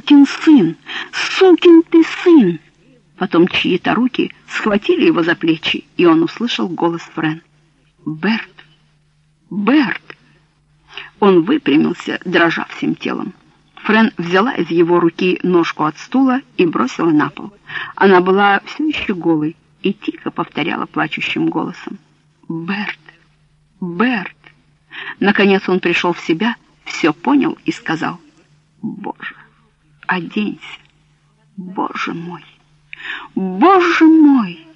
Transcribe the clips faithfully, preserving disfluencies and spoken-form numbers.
«Сукин сын! Сукин ты сын!» Потом чьи-то руки схватили его за плечи, и он услышал голос Френ. «Берт! Берт!» Он выпрямился, дрожа всем телом. Френ взяла из его руки ножку от стула и бросила на пол. Она была все еще голой и тихо повторяла плачущим голосом: «Берт! Берт!» Наконец он пришел в себя, все понял и сказал: «Боже, оденься! Боже мой! Боже мой!»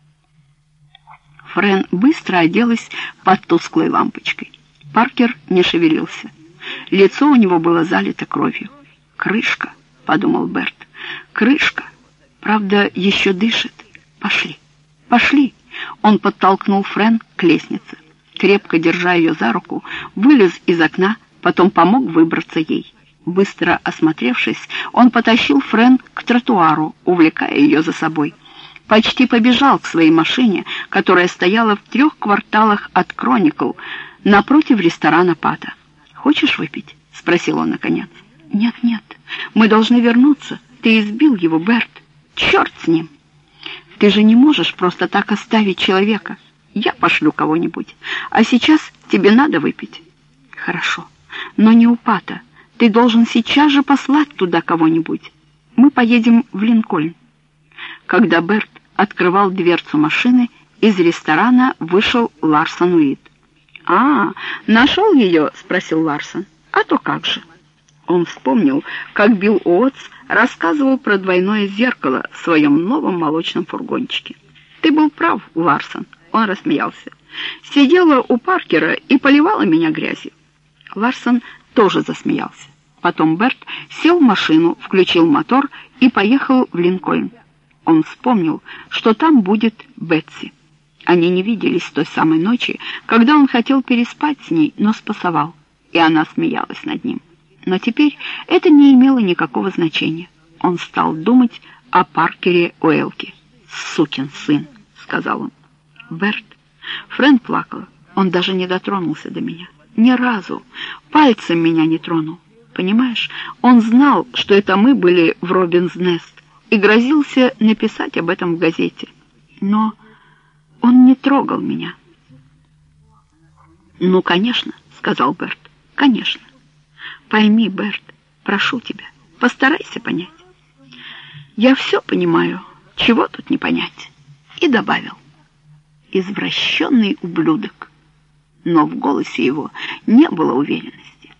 Френ быстро оделась под тусклой лампочкой. Паркер не шевелился. Лицо у него было залито кровью. «Крышка», — подумал Берт, — «крышка. Правда, еще дышит. Пошли, пошли». Он подтолкнул Френ к лестнице. Крепко держа ее за руку, вылез из окна, потом помог выбраться ей. Быстро осмотревшись, он потащил Френ к тротуару, увлекая ее за собой. Почти побежал к своей машине, которая стояла в трех кварталах от Кроникл, напротив ресторана Пата. «Хочешь выпить?» — спросил он наконец. «Нет, нет, мы должны вернуться. Ты избил его, Берт. Черт с ним! Ты же не можешь просто так оставить человека. Я пошлю кого-нибудь. А сейчас тебе надо выпить». «Хорошо, но не у Пата. Ты должен сейчас же послать туда кого-нибудь. Мы поедем в Линкольн». Когда Берт открывал дверцу машины, из ресторана вышел Ларсон Уит. «А, нашел ее?» — спросил Ларсон. «А то как же». Он вспомнил, как Билл Уотс рассказывал про двойное зеркало в своем новом молочном фургончике. «Ты был прав, Ларсон», — он рассмеялся. «Сидела у Паркера и поливала меня грязью». Ларсон тоже засмеялся. Потом Берт сел в машину, включил мотор и поехал в Линкольн. Он вспомнил, что там будет Бетси. Они не виделись с той самой ночи, когда он хотел переспать с ней, но спасовал, и она смеялась над ним. Но теперь это не имело никакого значения. Он стал думать о Паркере Уэлке. «Сукин сын», — сказал он. «Берт». Френ плакала. Он даже не дотронулся до меня. Ни разу. Пальцем меня не тронул. Понимаешь, он знал, что это мы были в Робинс Нест, и грозился написать об этом в газете. Но он не трогал меня. «Ну, конечно», — сказал Берт, — «конечно. Пойми, Берт, прошу тебя, постарайся понять». «Я все понимаю, чего тут не понять». И добавил: «Извращенный ублюдок». Но в голосе его не было уверенности.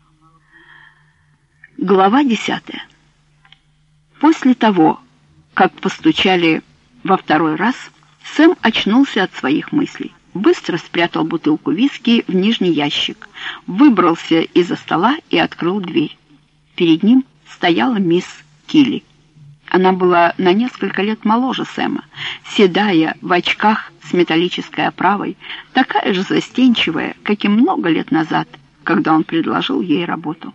Глава десятая. После того, как постучали во второй раз, Сэм очнулся от своих мыслей. Быстро спрятал бутылку виски в нижний ящик, выбрался из-за стола и открыл дверь. Перед ним стояла мисс Килли. Она была на несколько лет моложе Сэма, седая, в очках с металлической оправой, такая же застенчивая, как и много лет назад, когда он предложил ей работу.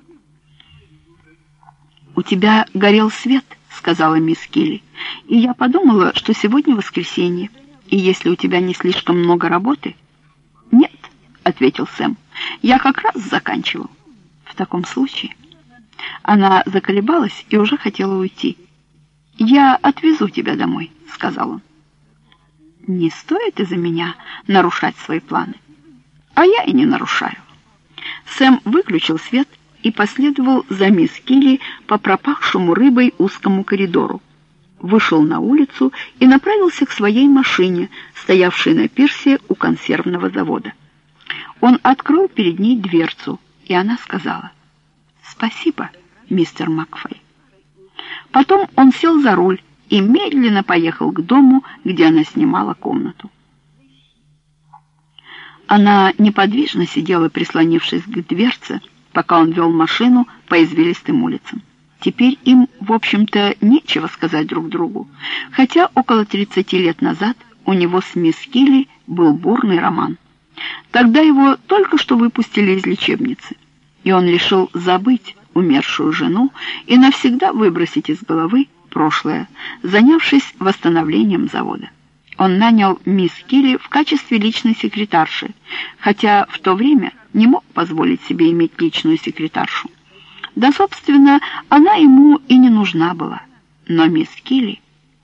«У тебя горел свет», — сказала мисс Килли, — «и я подумала, что сегодня воскресенье, и если у тебя не слишком много работы...» «Нет», — ответил Сэм, — «я как раз заканчивал». «В таком случае...» Она заколебалась и уже хотела уйти. «Я отвезу тебя домой», — сказал он. «Не стоит из-за меня нарушать свои планы». «А я и не нарушаю». Сэм выключил свет и последовал за мисс Килли по пропахшему рыбой узкому коридору. Вышел на улицу и направился к своей машине, стоявшей на пирсе у консервного завода. Он открыл перед ней дверцу, и она сказала: «Спасибо, мистер Макфей». Потом он сел за руль и медленно поехал к дому, где она снимала комнату. Она неподвижно сидела, прислонившись к дверце, пока он вел машину по извилистым улицам. Теперь им, в общем-то, нечего сказать друг другу, хотя около тридцати лет назад у него с мисс Килли был бурный роман. Тогда его только что выпустили из лечебницы, и он решил забыть умершую жену и навсегда выбросить из головы прошлое, занявшись восстановлением завода. Он нанял мисс Килли в качестве личной секретарши, хотя в то время не мог позволить себе иметь личную секретаршу. Да, собственно, она ему и не нужна была. Но мисс Килли